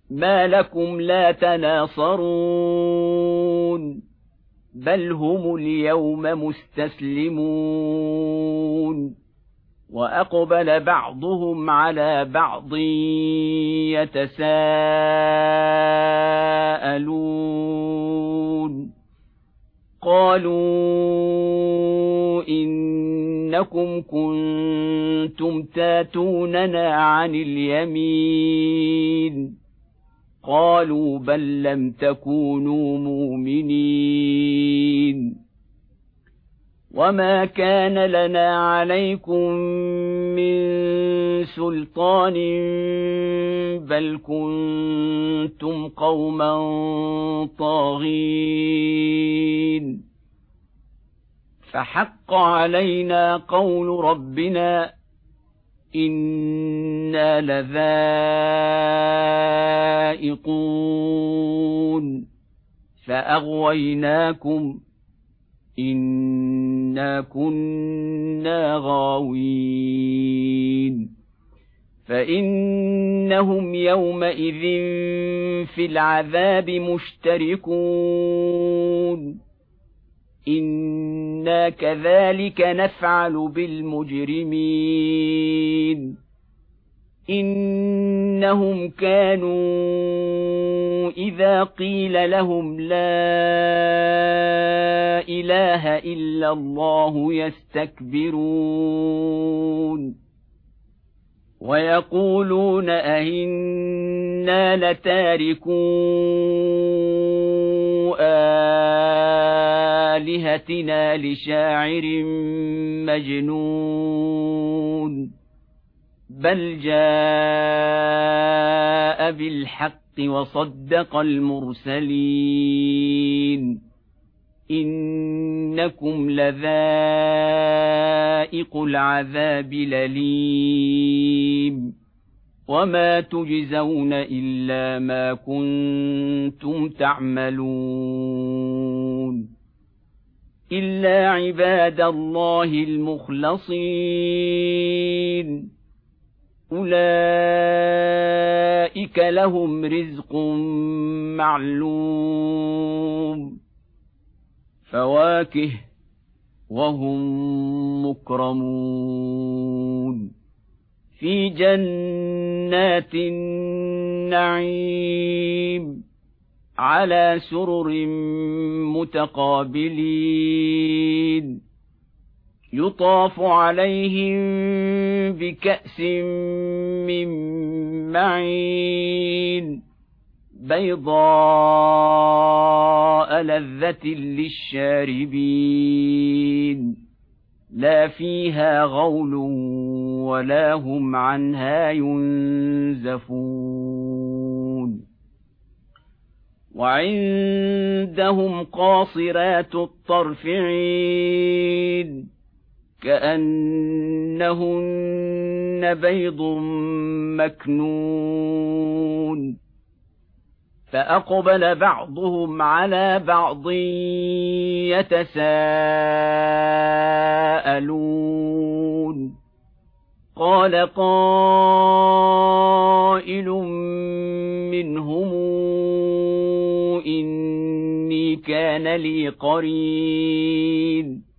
ما لكم لا تناصرون بل هم اليوم مستسلمون وأقبل بعضهم على بعض يتساءلون قالوا إنكم كنتم تاتوننا عن اليمين قالوا بل لم تكونوا مؤمنين وما كان لنا عليكم من سلطان بل كنتم قوما طاغين فحق علينا قول ربنا إنا لذائقون فأغويناكم إنا كنا غاوين فإنهم يومئذ في العذاب مشتركون إنا كذلك نفعل بالمجرمين إنهم كانوا إذا قيل لهم لا إله إلا الله يستكبرون ويقولون أئنا لتاركو آلهتنا لشاعر مجنون بل جاء بالحق وصدق المرسلين إنكم لذائق العذاب الأليم وما تجزون إلا ما كنتم تعملون إلا عباد الله المخلصين أولئك لهم رزق معلوم فواكه وهم مكرمون في جنات النعيم على سرر متقابلين يطاف عليهم بكأس من معين بيضاء لذة للشاربين لا فيها غول ولا هم عنها ينزفون وعندهم قاصرات الطرف عين كأنهن بيض مكنون فأقبل بعضهم على بعض يتساءلون قال قائل منهم إني كان لي قرين